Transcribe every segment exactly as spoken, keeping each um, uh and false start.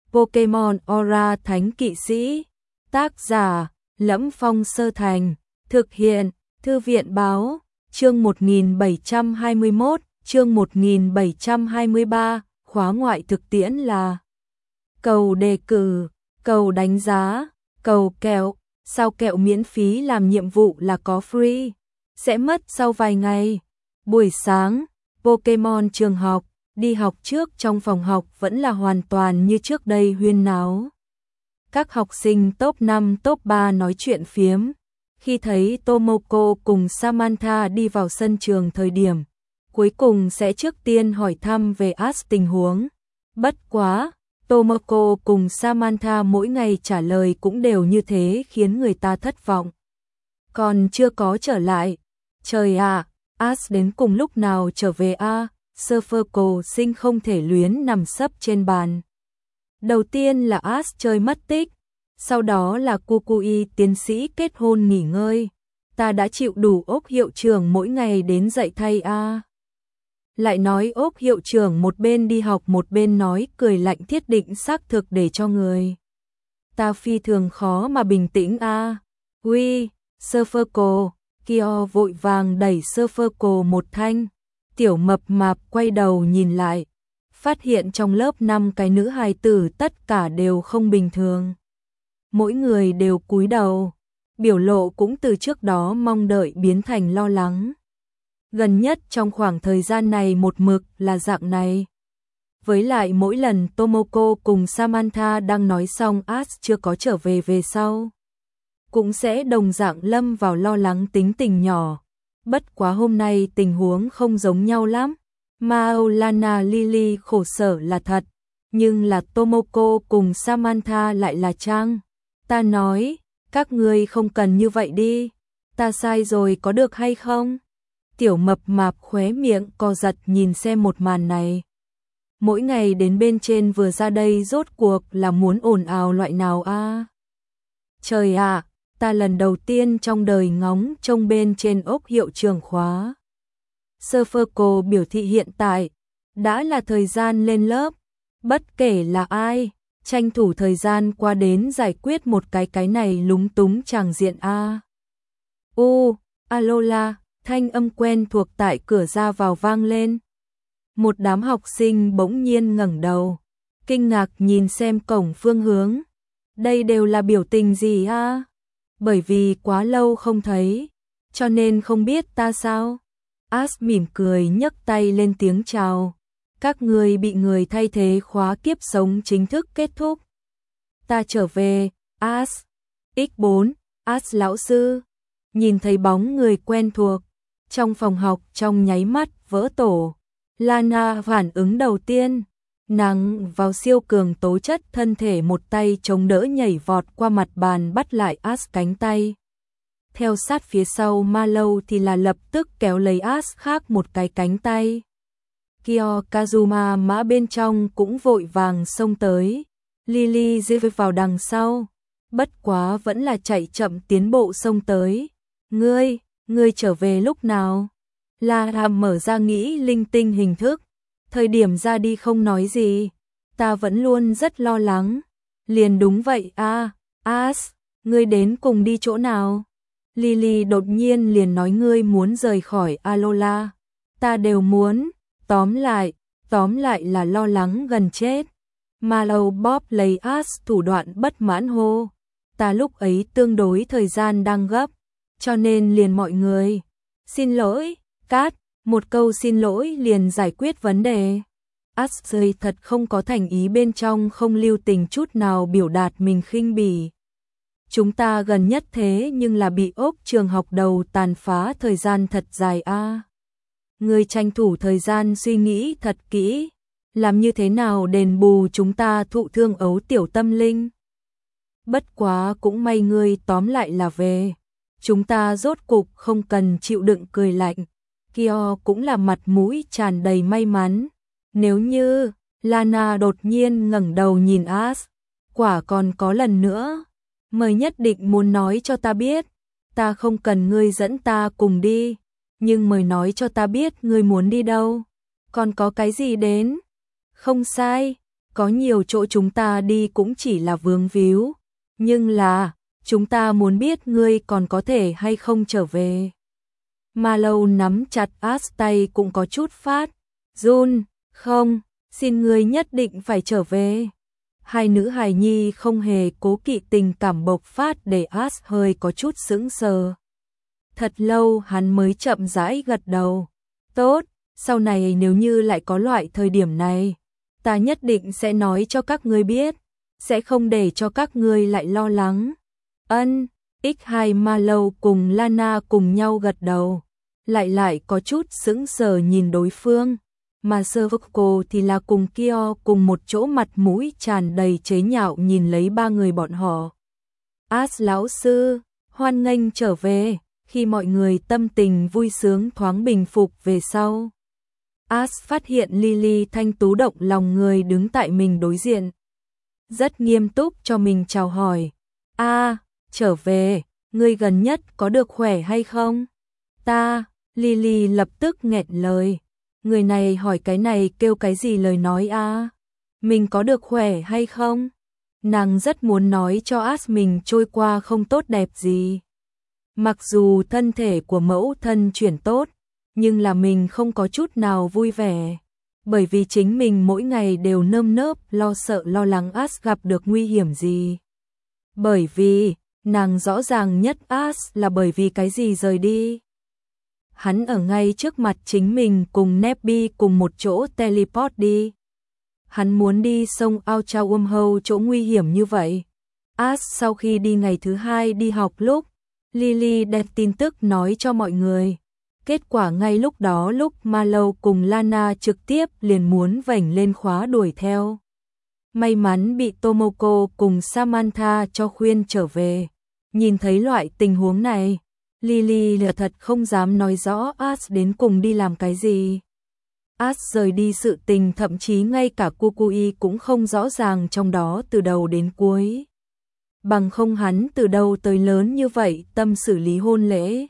Pokemon Aura Thánh Kỵ Sĩ. Tác giả: Lẫm Phong Sơ Thành. Thực hiện: Thư viện Báo. Chương một nghìn bảy trăm hai mươi mốt, chương một nghìn bảy trăm hai mươi ba, khóa ngoại thực tiễn là cầu đề cử, cầu đánh giá, cầu kẹo. Sao kẹo miễn phí làm nhiệm vụ là có free, sẽ mất sau vài ngày. Buổi sáng, Pokemon trường học, đi học trước trong phòng học vẫn là hoàn toàn như trước đây huyên náo. Các học sinh top năm top ba nói chuyện phiếm. Khi thấy Tomoko cùng Samantha đi vào sân trường thời điểm, cuối cùng sẽ trước tiên hỏi thăm về Ash tình huống. Bất quá, Tomoko cùng Samantha mỗi ngày trả lời cũng đều như thế khiến người ta thất vọng. Còn chưa có trở lại. Trời ạ, à, Ash đến cùng lúc nào trở về a? À? Surfer sinh không thể luyến nằm sấp trên bàn. Đầu tiên là Ash chơi mất tích, sau đó là Kukui tiến sĩ kết hôn nghỉ ngơi. Ta đã chịu đủ ốc hiệu trưởng mỗi ngày đến dạy thay a. À. Lại nói ốc hiệu trưởng một bên đi học một bên nói cười lạnh thiết định xác thực để cho người ta phi thường khó mà bình tĩnh a. À. Uy, Surfer Kyo vội vàng đẩy Surfer một thanh. Tiểu mập mạp quay đầu nhìn lại, phát hiện trong lớp năm cái nữ hài tử tất cả đều không bình thường. Mỗi người đều cúi đầu, biểu lộ cũng từ trước đó mong đợi biến thành lo lắng. Gần nhất trong khoảng thời gian này một mực là dạng này. Với lại mỗi lần Tomoko cùng Samantha đang nói xong Ash chưa có trở về về sau, cũng sẽ đồng dạng lâm vào lo lắng tính tình nhỏ. Bất quá hôm nay tình huống không giống nhau lắm. Maulana Lily khổ sở là thật, nhưng là Tomoko cùng Samantha lại là trang. Ta nói, các ngươi không cần như vậy đi. Ta sai rồi có được hay không? Tiểu mập mạp khóe miệng co giật nhìn xem một màn này. Mỗi ngày đến bên trên vừa ra đây rốt cuộc là muốn ồn ào loại nào a? À? Trời ạ, à, ta lần đầu tiên trong đời ngóng trông bên trên ốc hiệu trưởng khóa. Surfer biểu thị hiện tại đã là thời gian lên lớp, bất kể là ai, tranh thủ thời gian qua đến giải quyết một cái cái này lúng túng tràng diện a. U, Alola, thanh âm quen thuộc tại cửa ra vào vang lên. Một đám học sinh bỗng nhiên ngẩng đầu, kinh ngạc nhìn xem cổng phương hướng. Đây đều là biểu tình gì a? Bởi vì quá lâu không thấy, cho nên không biết ta sao? Ash mỉm cười nhấc tay lên tiếng chào. Các người bị người thay thế khóa kiếp sống chính thức kết thúc. Ta trở về, Ash. ích bốn, Ash lão sư. Nhìn thấy bóng người quen thuộc, trong phòng học trong nháy mắt vỡ tổ. Lana phản ứng đầu tiên, nàng vào siêu cường tố chất thân thể một tay chống đỡ nhảy vọt qua mặt bàn bắt lại Ash cánh tay. Theo sát phía sau Mallow thì là lập tức kéo lấy Ash khác một cái cánh tay. Kyo Kazuma mã bên trong cũng vội vàng xông tới. Lily dê vào đằng sau. Bất quá vẫn là chạy chậm tiến bộ xông tới. Ngươi, ngươi trở về lúc nào? La mở ra nghĩ linh tinh hình thức. Thời điểm ra đi không nói gì. Ta vẫn luôn rất lo lắng. Liền đúng vậy a, à, Ash, ngươi đến cùng đi chỗ nào? Lily đột nhiên liền nói ngươi muốn rời khỏi Alola. Ta đều muốn, tóm lại, tóm lại là lo lắng gần chết. Mallow bóp lấy Ash thủ đoạn bất mãn hô. Ta lúc ấy tương đối thời gian đang gấp, cho nên liền mọi người. Xin lỗi, Cát, một câu xin lỗi liền giải quyết vấn đề. Ash rơi thật không có thành ý bên trong không lưu tình chút nào biểu đạt mình khinh bỉ. Chúng ta gần nhất thế nhưng là bị ốc trường học đầu tàn phá thời gian thật dài a. À. Ngươi tranh thủ thời gian suy nghĩ thật kỹ, làm như thế nào đền bù chúng ta thụ thương ấu tiểu tâm linh. Bất quá cũng may ngươi tóm lại là về. Chúng ta rốt cục không cần chịu đựng cười lạnh. Kyo cũng là mặt mũi tràn đầy may mắn. Nếu như Lana đột nhiên ngẩng đầu nhìn Ash, quả còn có lần nữa. Mời nhất định muốn nói cho ta biết. Ta không cần ngươi dẫn ta cùng đi, nhưng mời nói cho ta biết ngươi muốn đi đâu. Còn có cái gì đến? Không sai, có nhiều chỗ chúng ta đi cũng chỉ là vướng víu, nhưng là, chúng ta muốn biết ngươi còn có thể hay không trở về. Marlowe nắm chặt Ash tay cũng có chút phát, run, không, xin ngươi nhất định phải trở về. Hai nữ hài nhi không hề cố kỵ tình cảm bộc phát để Ash hơi có chút sững sờ. Thật lâu hắn mới chậm rãi gật đầu. Tốt, sau này nếu như lại có loại thời điểm này, ta nhất định sẽ nói cho các ngươi biết, sẽ không để cho các ngươi lại lo lắng. Ân, ích hai Marlowe cùng Lana cùng nhau gật đầu, lại lại có chút sững sờ nhìn đối phương, mà Servco thì là cùng Kyo cùng một chỗ mặt mũi tràn đầy chế nhạo nhìn lấy ba người bọn họ. Ash lão sư, hoan nghênh trở về. Khi mọi người tâm tình vui sướng thoáng bình phục về sau, Ash phát hiện Lily thanh tú động lòng người đứng tại mình đối diện. Rất nghiêm túc cho mình chào hỏi. A, à, trở về, ngươi gần nhất có được khỏe hay không? Ta, Lily lập tức nghẹn lời. Người này hỏi cái này kêu cái gì lời nói a? À? Mình có được khỏe hay không? Nàng rất muốn nói cho Ash mình trôi qua không tốt đẹp gì. Mặc dù thân thể của mẫu thân chuyển tốt, nhưng là mình không có chút nào vui vẻ, bởi vì chính mình mỗi ngày đều nơm nớp lo sợ lo lắng Ash gặp được nguy hiểm gì. Bởi vì, nàng rõ ràng nhất Ash là bởi vì cái gì rời đi. Hắn ở ngay trước mặt chính mình cùng Nebby cùng một chỗ teleport đi. Hắn muốn đi sông Ao Chao Um Hâu chỗ nguy hiểm như vậy. Ash sau khi đi ngày thứ hai đi học lúc, Lily đem tin tức nói cho mọi người. Kết quả ngay lúc đó lúc Marlowe cùng Lana trực tiếp liền muốn vảnh lên khóa đuổi theo. May mắn bị Tomoko cùng Samantha cho khuyên trở về. Nhìn thấy loại tình huống này, Lily là thật không dám nói rõ Ash đến cùng đi làm cái gì. Ash rời đi sự tình thậm chí ngay cả Kukui cũng không rõ ràng trong đó từ đầu đến cuối. Bằng không hắn từ đâu tới lớn như vậy tâm xử lý hôn lễ.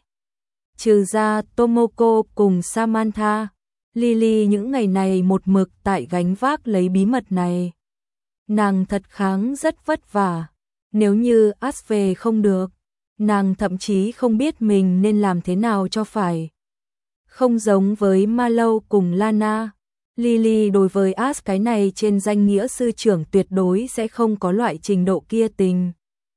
Trừ ra Tomoko cùng Samantha, Lily những ngày này một mực tại gánh vác lấy bí mật này. Nàng thật kháng rất vất vả. Nếu như Ash về không được, nàng thậm chí không biết mình nên làm thế nào cho phải. Không giống với Marlowe cùng Lana, Lily đối với Ash cái này trên danh nghĩa sư trưởng tuyệt đối sẽ không có loại trình độ kia tình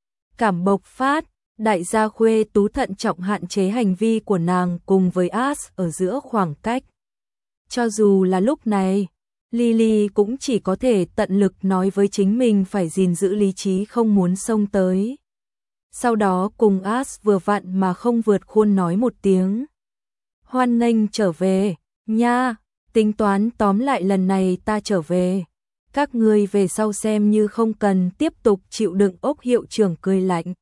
cảm bộc phát. Đại gia Khuê Tú thận trọng hạn chế hành vi của nàng cùng với Ash ở giữa khoảng cách. Cho dù là lúc này, Lily cũng chỉ có thể tận lực nói với chính mình phải gìn giữ lý trí không muốn xông tới. Sau đó cùng Ash vừa vặn mà không vượt khuôn nói một tiếng. Hoan nghênh trở về, nha, tính toán tóm lại lần này ta trở về. Các ngươi về sau xem như không cần tiếp tục chịu đựng ốc hiệu trưởng cười lạnh.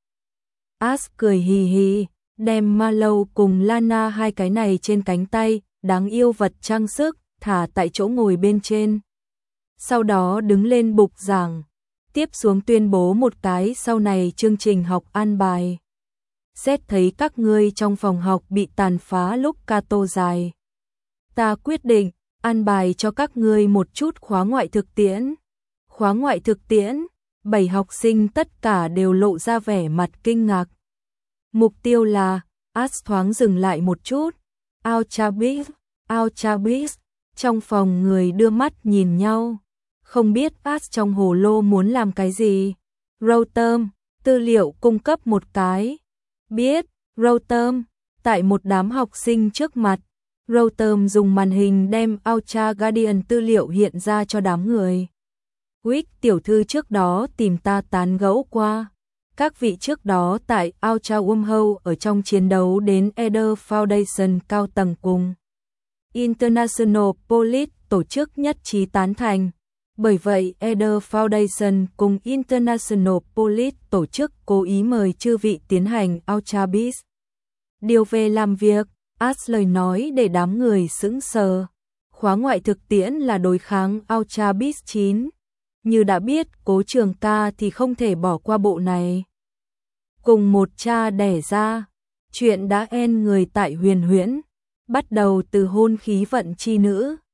Ash cười hì hì, đem Marlowe cùng Lana hai cái này trên cánh tay, đáng yêu vật trang sức, thả tại chỗ ngồi bên trên. Sau đó đứng lên bục giảng, tiếp xuống tuyên bố một cái sau này chương trình học an bài. Xét thấy các ngươi trong phòng học bị tàn phá lúc Kato dài. Ta quyết định, an bài cho các ngươi một chút khóa ngoại thực tiễn. Khóa ngoại thực tiễn, bảy học sinh tất cả đều lộ ra vẻ mặt kinh ngạc. Mục tiêu là, Ash thoáng dừng lại một chút. Ao Chabis, Ao Chabis, trong phòng người đưa mắt nhìn nhau. Không biết Ash trong hồ lô muốn làm cái gì. Router, tư liệu cung cấp một cái. Biết, Router, tại một đám học sinh trước mặt. Router dùng màn hình đem Ultra Guardian tư liệu hiện ra cho đám người. Wick tiểu thư trước đó tìm ta tán gẫu qua. Các vị trước đó tại Ultra Wormhole ở trong chiến đấu đến Eder Foundation cao tầng cùng International Police tổ chức nhất trí tán thành. Bởi vậy Eder Foundation cùng International Police tổ chức cố ý mời chư vị tiến hành Ultra Beast. Điều về làm việc, Ash lời nói để đám người sững sờ. Khóa ngoại thực tiễn là đối kháng Ultra Beast chín. Như đã biết Cố Trường Ca thì không thể bỏ qua bộ này. Cùng một cha đẻ ra, chuyện đã en người tại Huyền Huyễn, bắt đầu từ hôn khí vận chi nữ,